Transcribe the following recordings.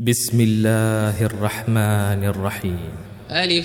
بسم الله الرحمن الرحيم. ألف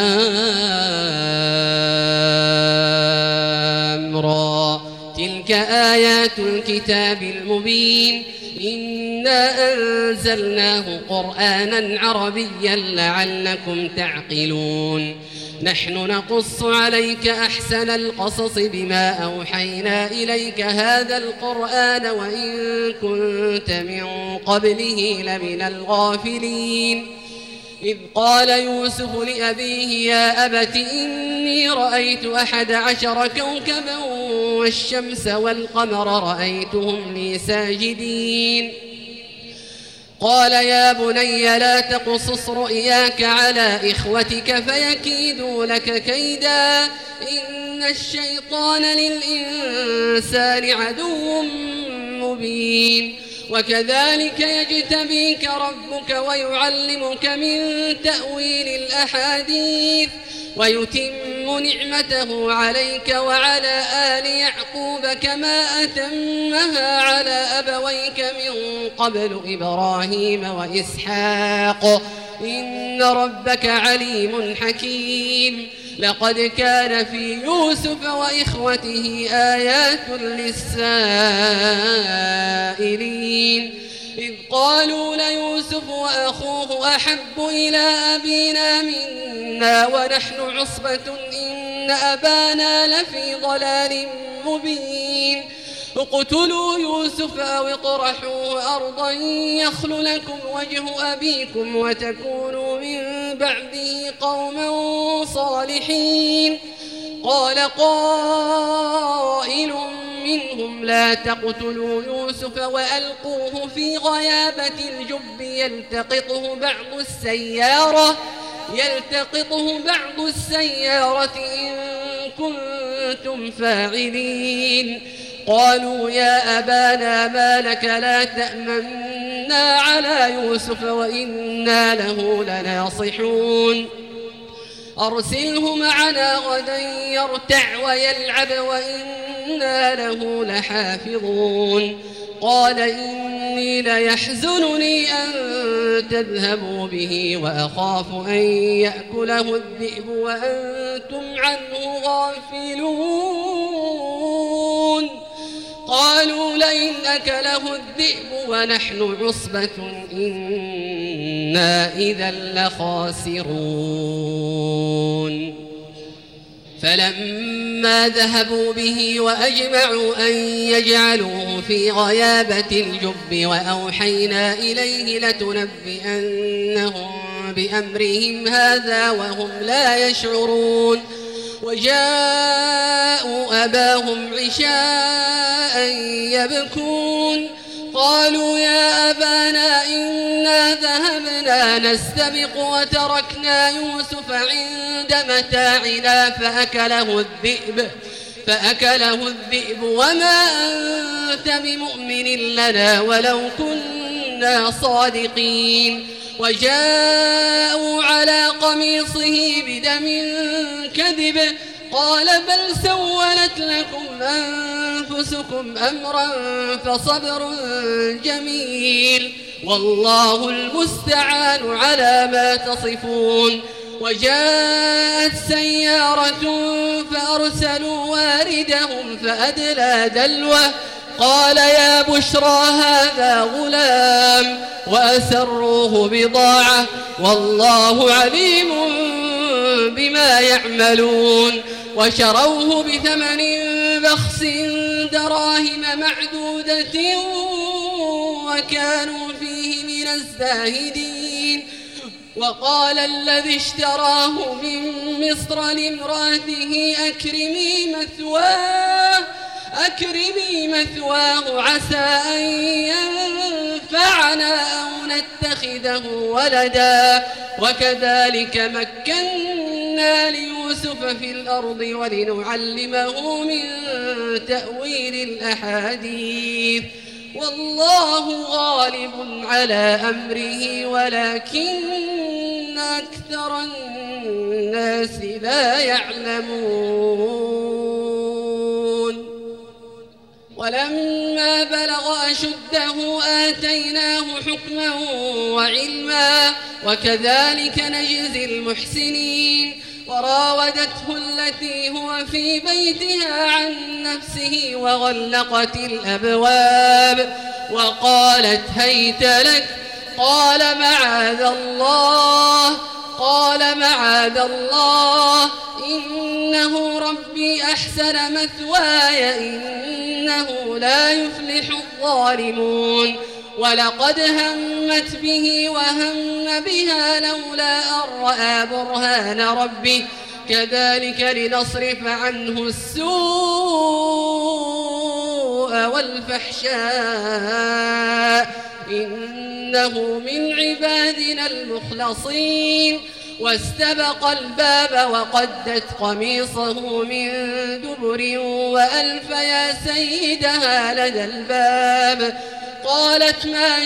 لام را تلك آيات الكتاب المبين إنا أنزلناه قرآنا عربيا لعلكم تعقلون نحن نقص عليك أحسن القصص بما أوحينا إليك هذا القرآن وإن كنت من قبله لمن الغافلين إذ قال يوسف لأبيه يا أبت إني رأيت 11 كوكبا والشمس والقمر رأيتهم لي ساجدين قال يا بني لا تقصص رؤياك على إخوتك فيكيدوا لك كيدا إن الشيطان للإنسان عدو مبين وكذلك يجتبيك ربك ويعلمك من تأويل الأحاديث ويتم نعمته عليك وعلى آل يعقوب كما أتمها على أبويك من قبل إبراهيم وإسحاق إن ربك عليم حكيم لقد كان في يوسف وإخوته آيات للسائلين إذ قالوا ليوسف وأخوه أحب إلى أبينا منا ونحن عصبة إن أبانا لفي ضلال مبين اقتلوا يوسف أو اطرحوه أرضا يخل لكم وجه أبيكم وتكونوا من بعده قوما صالحين قال قائل منهم لا تقتلوا يوسف وألقوه في غيابة الجب يلتقطه بعض السيارة إن كنتم فاعلين قالوا يا أبانا ما لك لا تأمنا على يوسف وإنا له لناصحون أرسله معنا غدا يرتع ويلعب وإنا له لحافظون قال إني ليحزنني أن تذهبوا به وأخاف أن يأكله الذئب وأنتم عنه غافلون قالوا لئن أكله الذئب ونحن عصبة إنا إذا لخاسرون فلما ذهبوا به وأجمعوا أن يجعلوه في غيابة الجب وأوحينا إليه لتنبئنهم بأمرهم هذا وهم لا يشعرون وجاءوا أباهم عشاء يبكون قالوا يا أبانا إنا ذهبنا نستبق وتركنا يوسف عند متاعنا فأكله الذئب وما أنت بمؤمن لنا ولو كنا صادقين وجاءوا على قميصه بدم كذب قال بل سولت لكم أنفسكم أمرا فصبر جميل والله المستعان على ما تصفون وجاءت سيارة فأرسلوا واردهم فأدلى دلوه قال يا بشرى هذا غلام وأسروه بضاعة والله عليم بما يعملون وشروه بثمن بخس دراهم معدودة وكانوا فيه من الزاهدين وقال الذي اشتراه من مصر لامرأته أكرمي مثواه عسى أن ينفعنا أو نتخذه ولدا وكذلك مكنا ليوسف في الأرض ولنعلمه من تأويل الأحاديث والله غالب على أمره ولكن أكثر الناس لا يعلمون ولما فلما بلغ أشده آتيناه حكما وعلما وكذلك نجزي المحسنين وراودته التي هو في بيتها عن نفسه وغلقت الأبواب وقالت هيت لك قال معاذ الله إنه ربي أحسن مثواي إنه لا يفلح الظالمون ولقد همت به وهم بها لولا أن رأى برهان ربه كذلك لنصرف عنه السوء والفحشاء إنه من عبادنا المخلصين واستبق الباب وقدت قميصه من دبر وألف يا سيدها لدى الباب قالت ما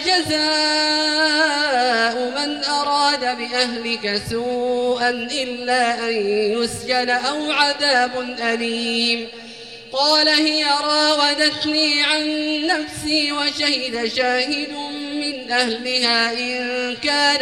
جزاء من أراد بأهلك سوءا إلا أن يسجن أو عذاب أليم قال هي راودتني عن نفسي وشهد شاهد من أهلها إن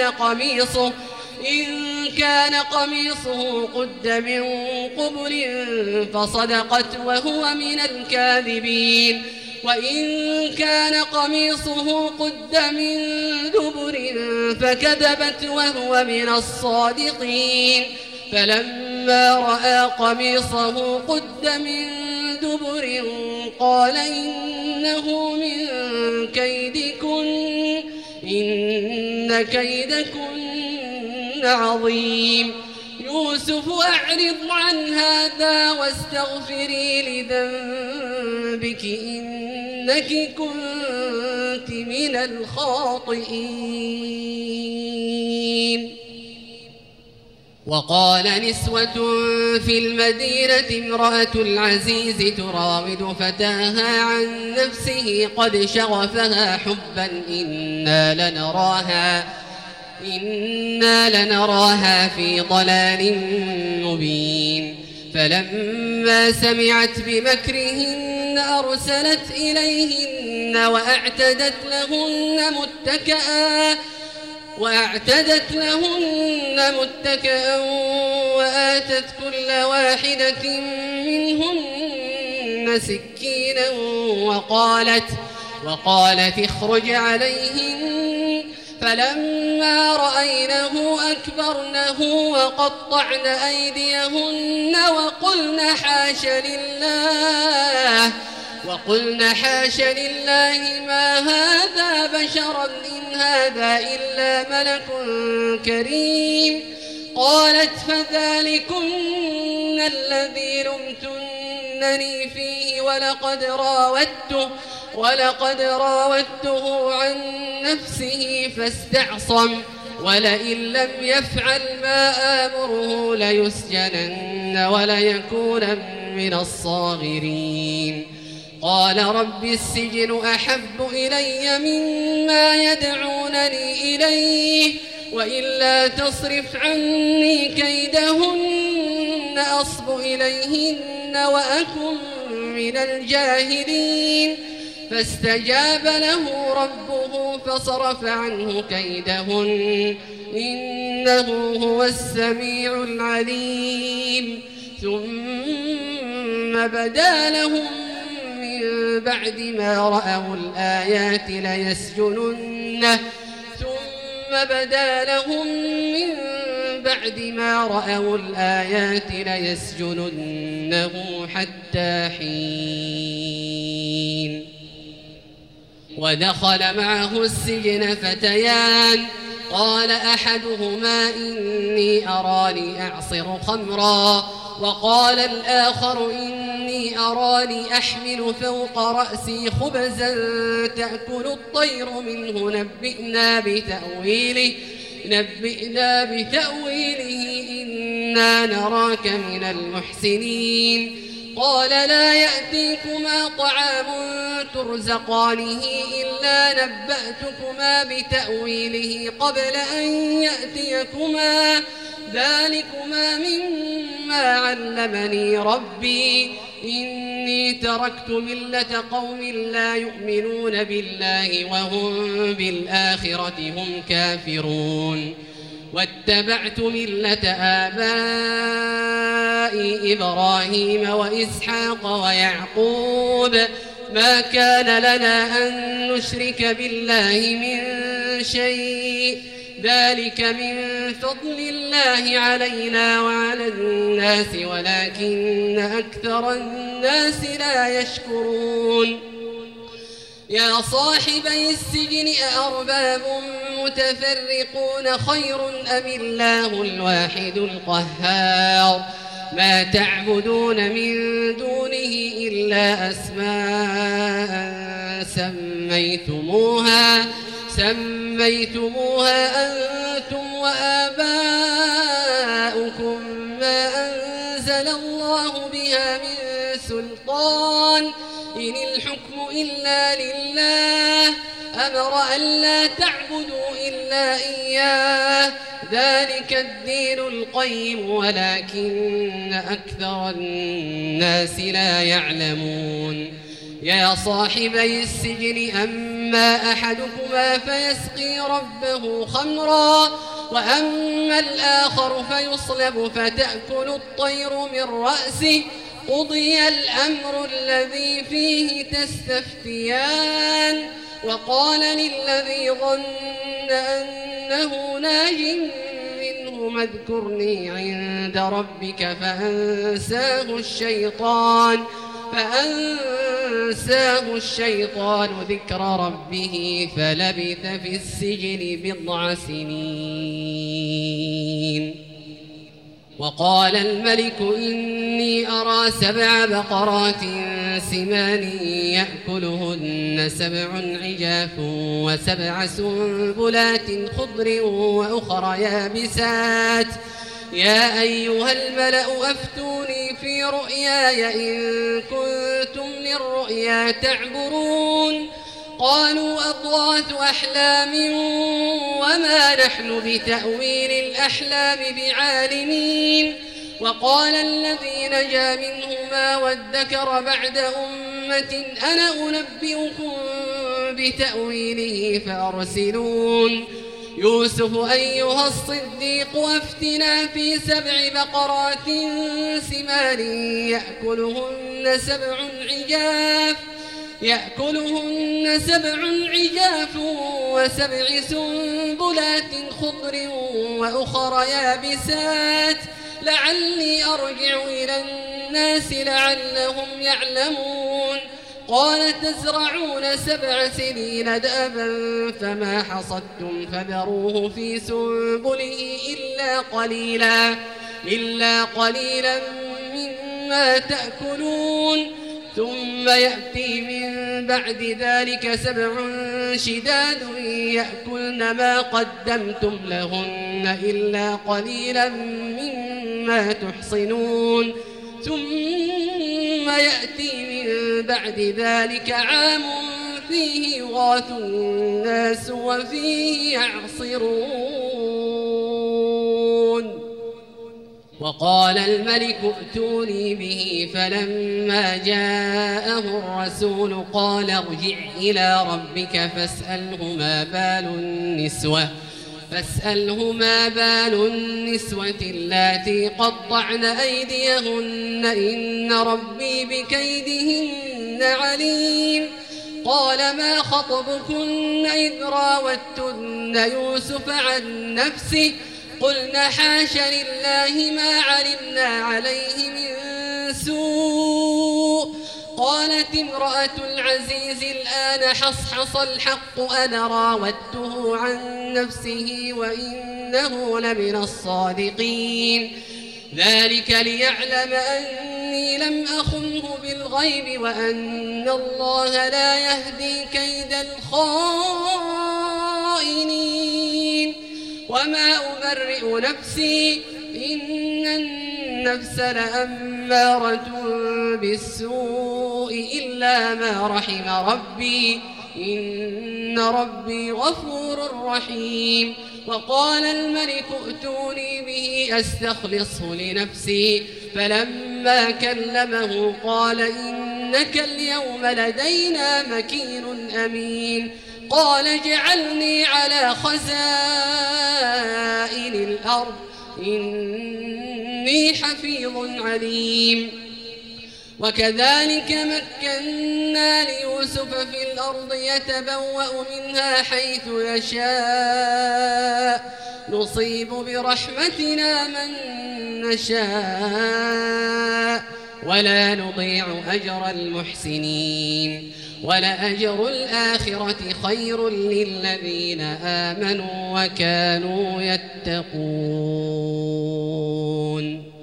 كان قميصه قد من قبل فصدقت وهو من الكاذبين وإن كان قميصه قد من دبر فكذبت وهو من الصادقين فلما رأى قميصه قد من دبر قال إنه من كيدكن إن كيدكن عظيم يوسف أعرض عن هذا واستغفري لذنبك إنك كنت من الخاطئين وقال نسوة في المدينة امرأة العزيز تراود فتاها عن نفسه قد شغفها حبا إنا لنراها في ضلال مبين فلما سمعت بمكرهن أرسلت إليهن وأعتدت لهن متكئا وآتت كل واحدة منهن سكينا وقالت اخرج عليهن فلما رأينه أكبرنه وقطعن أيديهن وقلن حاش لله ما هذا بشرا إن هذا إلا ملك كريم قالت فذلكن الذي لمتنني فيه ولقد راودته عن نفسه فاستعصم ولئن لم يفعل ما آمره ليسجنن وليكون من الصاغرين قال رب السجن أحب إلي مما يدعونني إليه وإلا تصرف عني كيدهن أصب إليهن وأكن من الجاهلين فاستجاب له ربه فصرف عنه كيدهن إنه هو السميع العليم ثم بدا لهم من بعد ما رأوا الآيات ليسجننه حتى حين ودخل معه السجن فتيان قال أحدهما إني أراني أعصر خمرا وقال الآخر إني أراني أحمل فوق رأسي خبزا تأكل الطير منه نبئنا بتأويله إنا نراك من المحسنين قال لا يأتيكما طعام ترزقانه إلا نبأتكما بتأويله قبل أن يأتيكما ذلكما مما علمني ربي إني إني تركت ملة قوم لا يؤمنون بالله وهم بالآخرة هم كافرون واتبعت ملة آبائي إبراهيم وإسحاق ويعقوب ما كان لنا أن نشرك بالله من شيء ذلك من فضل الله علينا وعلى الناس ولكن أكثر الناس لا يشكرون يا صاحبي السجن أأرباب متفرقون خير أم الله الواحد القهار ما تعبدون من دونه إلا أسماء سميتموها أنتم وآباؤكم ما أنزل الله بها من سلطان إن الحكم إلا لله أمر أن لا تعبدوا إلا إياه ذلك الدين القيم ولكن أكثر الناس لا يعلمون يا صاحبي السجن أما أحدكما فيسقي ربه خمرا وأما الآخر فيصلب فتأكل الطير من رأسه قضي الأمر الذي فيه تستفتيان وقال للذي ظن أنه ناج منه اذكرني عند ربك فأنساه الشيطان ذكر ربه فلبث في السجن 9 سنين وقال الملك إني أرى 7 بقرات سمان يأكلهن 7 عجاف و7 سنبلات خضر وأخر يابسات يا أيها الملأ أفتوني في رؤياي إن كنتم للرؤيا تعبرون قالوا أضغاث أحلام وما نحن بتأويل الأحلام بعالمين وقال الذي نجا منهما وادكر بعد أمة أنا أنبئكم بتأويله فأرسلون يوسف أيها الصديق أفتنا في 7 بقرات سمان يأكلهن 7 عجاف و7 سنبلات خضر وأخر يابسات لعلي أرجع إلى الناس لعلهم يعلمون قال تزرعون 7 سنين دأبا فما حصدتم فذروه في سنبله إلا قليلا مما تأكلون ثم يأتي من بعد ذلك 7 شداد يأكلن ما قدمتم لهن إلا قليلا مما تحصنون ثم يأتي من بعد ذلك عام فيه يغاث الناس وفيه يعصرون وقال الملك ائتوني به فلما جاءه الرسول قال ارجع إلى ربك فاسأله ما بال النسوة اللاتي قطعن أيديهن إن ربي بكيدهن عليم قال ما خطبكن إذ راوتن يوسف عن نفسه قلنا حاش لله ما علمنا عليه من سوء قالت امرأة العزيز الآن حصحص الحق أنا راودته عن نفسه وإنه لمن الصادقين ذلك ليعلم أني لم أخنه بالغيب وأن الله لا يهدي كيد الخائنين وما أبرئ نفسي إن النفس لأمارة بالسوء إلا ما رحم ربي إن ربي غفور رحيم وقال الملك ائتوني به أستخلصه لنفسي فلما كلمه قال إن إنك اليوم لدينا مكين أمين قال اجعلني على خزائن الأرض إني حفيظ عليم وكذلك مكنا ليوسف في الأرض يتبوأ منها حيث يشاء نصيب برحمتنا من نشاء ولا نضيع أجر المحسنين ولأجر الآخرة خير للذين آمنوا وكانوا يتقون.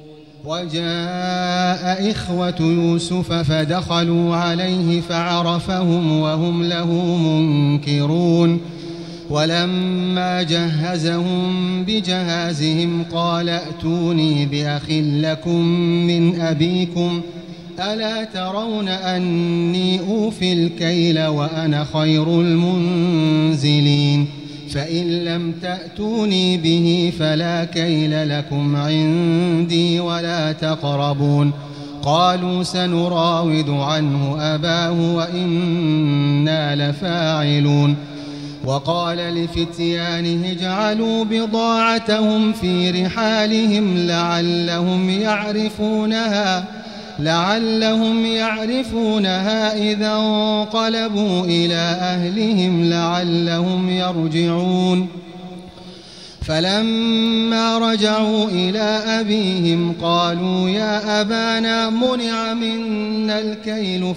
وجاء إخوة يوسف فدخلوا عليه فعرفهم وهم له منكرون ولما جهزهم بجهازهم قال ائتوني بأخ لكم من أبيكم ألا ترون أني أوفي الكيل وأنا خير المنزلين فإن لم تأتوني به فلا كيل لكم عندي ولا تقربون قالوا سنراود عنه أباه وإنا لفاعلون وقال لفتيانه اجعلوا بضاعتهم في رحالهم لعلهم يعرفونها إذا انقلبوا إلى أهلهم لعلهم يرجعون فلما رجعوا إلى أبيهم قالوا يا أبانا منع منا الكيل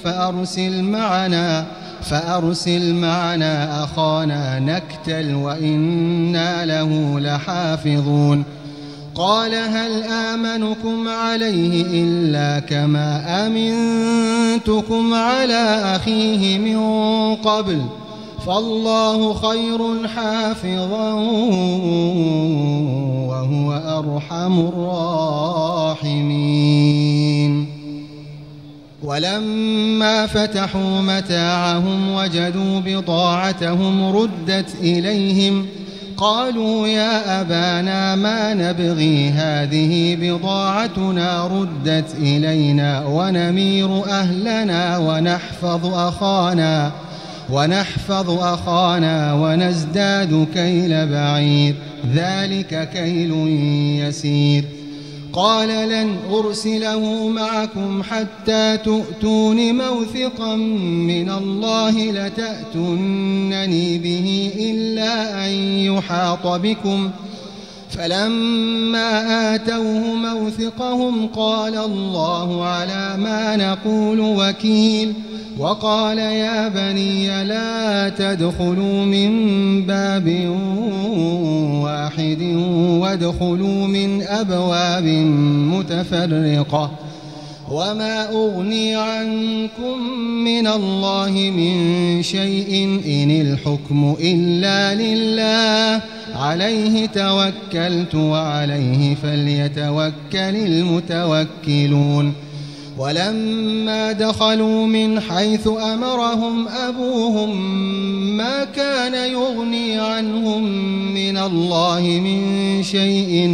فأرسل معنا أخانا نكتل وإنا له لحافظون قال هل آمنكم عليه إلا كما أمنتكم على أخيه من قبل فالله خير حافظا وهو أرحم الراحمين ولما فتحوا متاعهم وجدوا بضاعتهم ردت إليهم قالوا يا أبانا ما نبغي هذه بضاعتنا ردت إلينا ونمير أهلنا ونحفظ أخانا ونزداد كيل بعير ذلك كيل يسير قال لن أرسله معكم حتى تؤتون موثقا من الله لتأتونني به إلا أن يحاط بكم فلما آتوه موثقهم قال الله على ما نقول وكيل وقال يا بني لا تدخلوا من باب واحد وادخلوا من أبواب متفرقة وما أغني عنكم من الله من شيء إن الحكم إلا لله عليه توكلت وعليه فليتوكل المتوكلون ولما دخلوا من حيث أمرهم أبوهم ما كان يغني عنهم من الله من شيء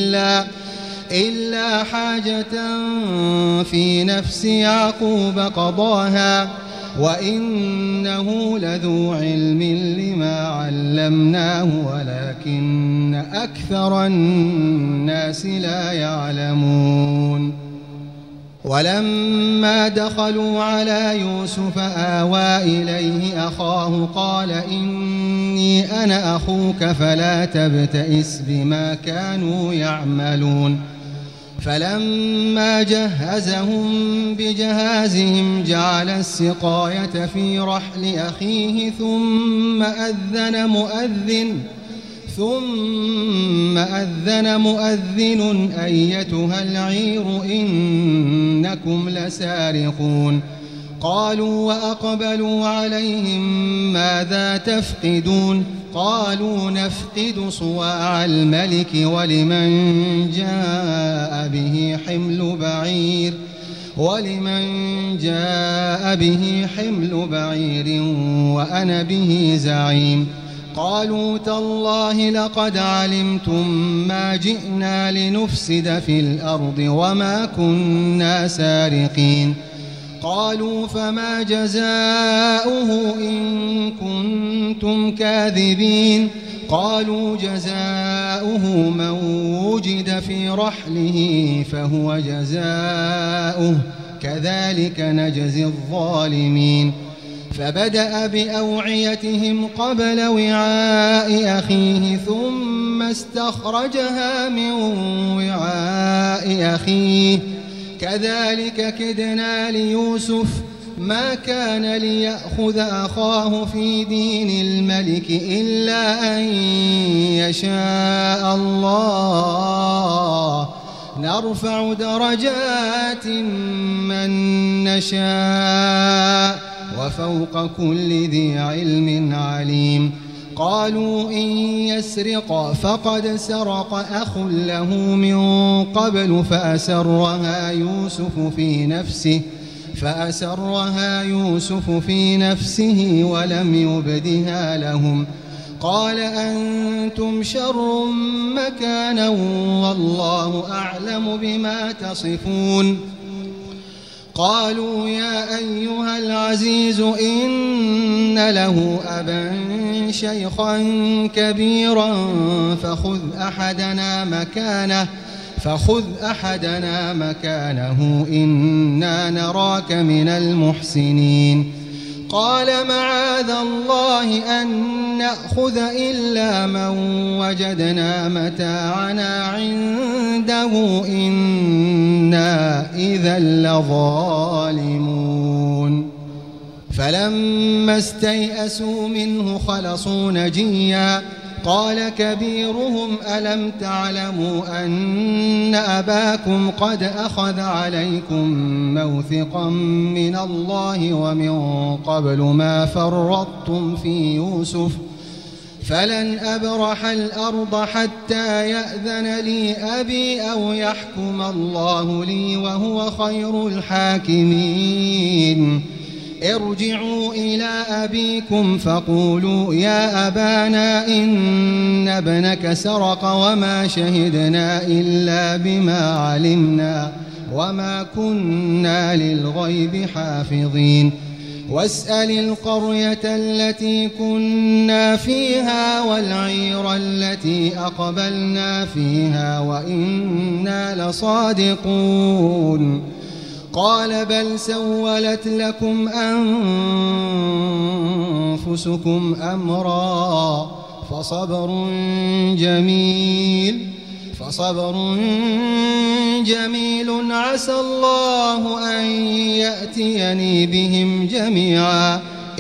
إلا حاجة في نفس يعقوب قضاها وإنه لذو علم لما علمناه ولكن أكثر الناس لا يعلمون ولما دخلوا على يوسف آوى إليه أخاه قال إني أنا أخوك فلا تبتئس بما كانوا يعملون فلما جهزهم بجهازهم جعل السقاية في رحل أخيه ثم أذن مؤذن أيتها العير إنكم لسارقون قالوا وأقبلوا عليهم ماذا تفقدون قالوا نفقد صواع الملك ولمن جاء به حمل بعير وأنا به زعيم قالوا تالله لقد علمتم ما جئنا لنفسد في الأرض وما كنا سارقين قالوا فما جزاؤه إن كنتم كاذبين قالوا جزاؤه من وجد في رحله فهو جزاؤه كذلك نجزي الظالمين فبدأ بأوعيتهم قبل وعاء أخيه ثم استخرجها من وعاء أخيه كذلك كدنا ليوسف ما كان ليأخذ أخاه في دين الملك إلا أن يشاء الله نرفع درجات من نشاء وفوق كل ذي علم عليم قالوا إن يسرق فقد سرق أخ له من قبل فأسرها يوسف في نفسه ولم يبدها لهم قال أنتم شر مكانا والله أعلم بما تصفون قالوا يا أيها العزيز إن له أبا شيخا كبيرا فخذ أحدنا مكانه إنا نراك من المحسنين قال معاذ الله أن نأخذ إلا من وجدنا متاعنا عنده إنا إذا لظالمون فلما استيئسوا منه خلصوا نجيا قال كبيرهم ألم تعلموا أن أباكم قد أخذ عليكم موثقا من الله ومن قبل ما فرطتم في يوسف فلن أبرح الأرض حتى يأذن لي أبي أو يحكم الله لي وهو خير الحاكمين ارجعوا إلى أبيكم فقولوا يا أبانا إن ابنك سرق وما شهدنا إلا بما علمنا وما كنا للغيب حافظين واسأل القرية التي كنا فيها والعير التي أقبلنا فيها وإنا لصادقون قال بل سولت لكم أنفسكم أمرا فصبر جميل عسى الله أن يأتيني بهم جميعا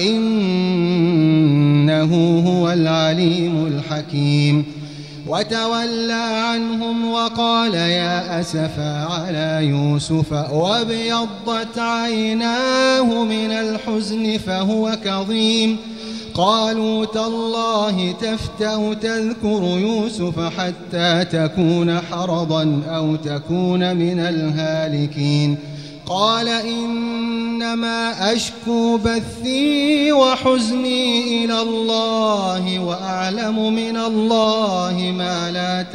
إنه هو العليم الحكيم وتولى عنهم وقال يا أسفا على يوسف وابيضت عيناه من الحزن فهو كظيم قالوا تالله تفتأ تذكر يوسف حتى تكون حرضا أو تكون من الهالكين قال إنما أشكو بثي وحزني إلى الله وأعلم من الله ما لا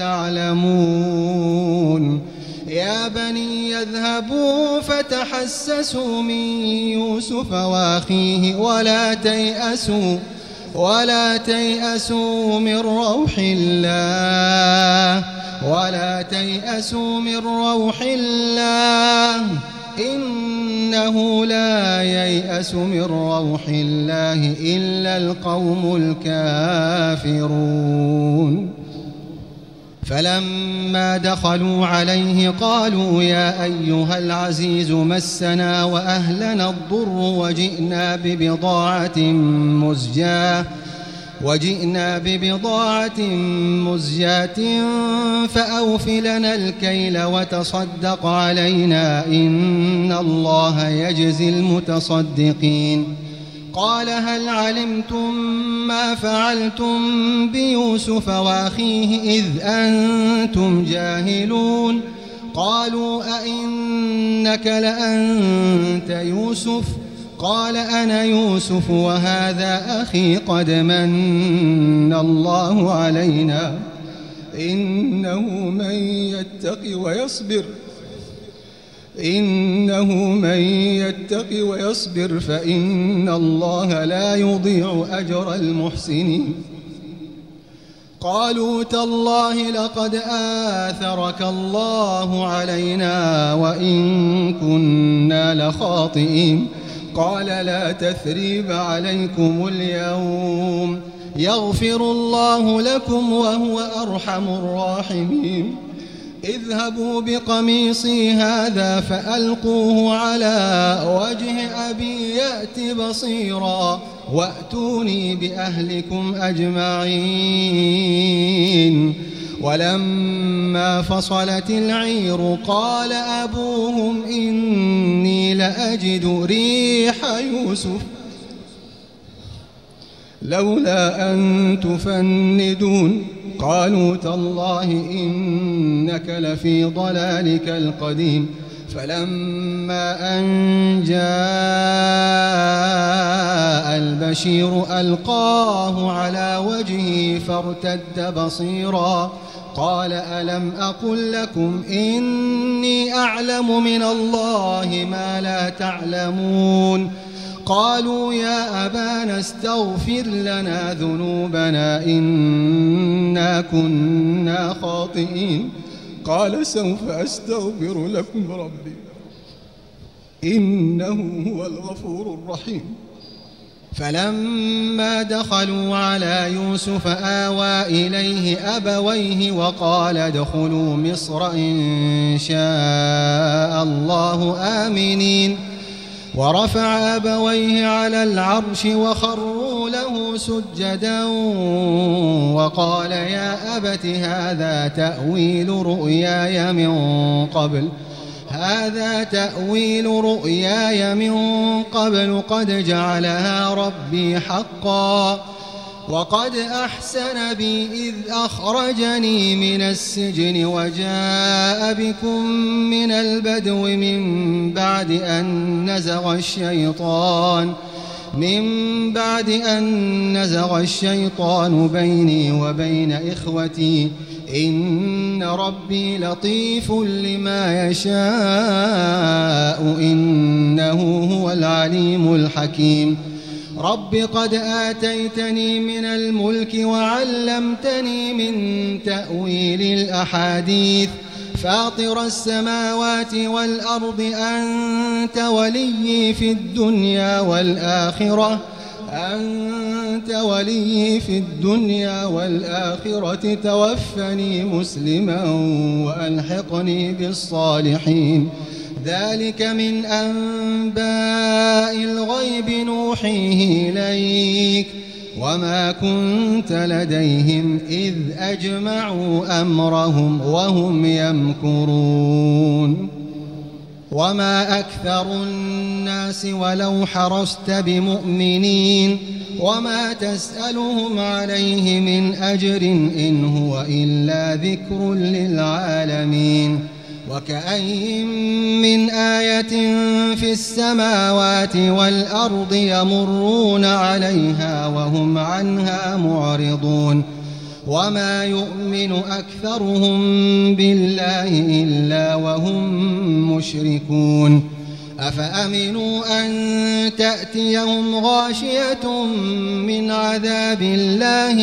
تعلمون يا بني يذهبوا فتحسسوا من يوسف وأخيه ولا تيأسوا من روح الله إنه لا ييأس من روح الله إلا القوم الكافرون فلما دخلوا عليه قالوا يا أيها العزيز مسنا وأهلنا الضر وجئنا ببضاعة مزجاة فأوف لنا الكيل وتصدق علينا إن الله يجزي المتصدقين قال هل علمتم ما فعلتم بيوسف وأخيه إذ أنتم جاهلون قالوا أئنك لأنت يوسف قال أنا يوسف وهذا أخي قد من الله علينا إنه من يتق ويصبر إنه من يتق ويصبر فإن الله لا يضيع أجر المحسنين. قالوا تالله لقد آثرك الله علينا وإن كنا لخاطئين. قال لا تثريب عليكم اليوم يغفر الله لكم وهو أرحم الراحمين. اذهبوا بقميصي هذا فألقوه على وجه أبي يأت بصيرا وأتوني بأهلكم أجمعين. ولما فصلت العير قال أبوهم إني لأجد ريح يوسف لولا أن تفندون. قالوا تالله إنك لفي ضلالك القديم. فلما أن جاء البشير ألقاه على وجهه فارتد بصيرا قال ألم أقل لكم إني أعلم من الله ما لا تعلمون. قالوا يا أبانا استغفر لنا ذنوبنا إنا كنا خاطئين. قال سوف أستغفر لكم ربي إنه هو الغفور الرحيم. فلما دخلوا على يوسف آوى إليه أبويه وقال ادخلوا مصر إن شاء الله آمنين. ورفع أبويه على العرش وخروا له سجدا وقال يا أبت هذا تأويل رؤياي من قبل قد جعلها ربي حقا وقد أحسن بي إذ أخرجني من السجن وجاء بكم من البدو من بعد أن نزغ الشيطان بيني وبين إخوتي إن ربي لطيف لما يشاء إنه هو العليم الحكيم. رب قد آتيتني من الملك وعلمتني من تأويل الأحاديث فاطر السماوات والأرض أنت ولي في الدنيا والآخرة توفني مسلما وألحقني بالصالحين. ذلك من أنباء الغيب نوحيه إليك وما كنت لديهم إذ أجمعوا أمرهم وهم يمكرون. وما أكثر الناس ولو حرصت بمؤمنين وما تسألهم عليه من أجر إن هو إلا ذكر للعالمين. وكأين من آية في السماوات والأرض يمرون عليها وهم عنها معرضون. وما يؤمن أكثرهم بالله إلا وهم مشركون. أفأمنوا أن تأتيهم غاشية من عذاب الله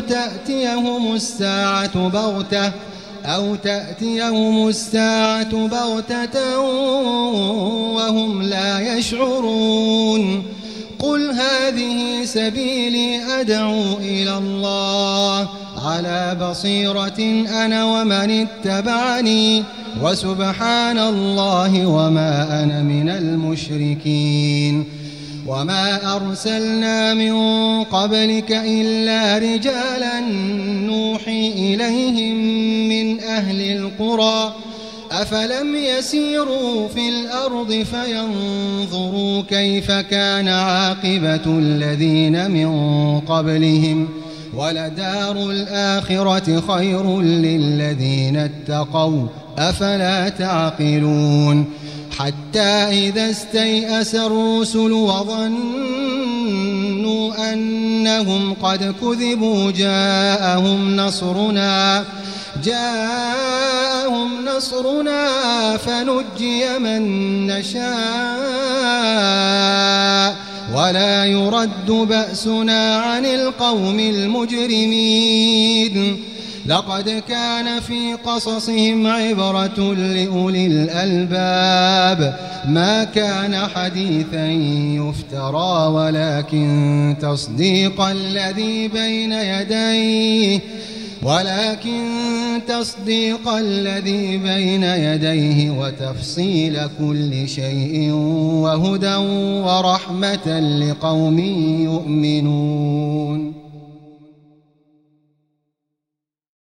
أو تأتيهم الساعة بغتة وهم لا يشعرون. قل هذه سبيلي أدعو إلى الله على بصيرة أنا ومن اتبعني وسبحان الله وما أنا من المشركين. وما أرسلنا من قبلك إلا رجالا نوحي إليهم من أهل القرى أفلم يسيروا في الأرض فينظروا كيف كان عاقبة الذين من قبلهم ولدار الآخرة خير للذين اتقوا أفلا تعقلون. حتى إذا استيأس الرسل وظنوا أنهم قد كذبوا جاءهم نصرنا نصرنا فنجي من نشاء ولا يرد بأسنا عن القوم المجرمين لقد كان في قصصهم عبرة لأولي الألباب ما كان حديثا يفترى ولكن تصديق الذي بين يديه وتفصيل كل شيء وهدى ورحمة لقوم يؤمنون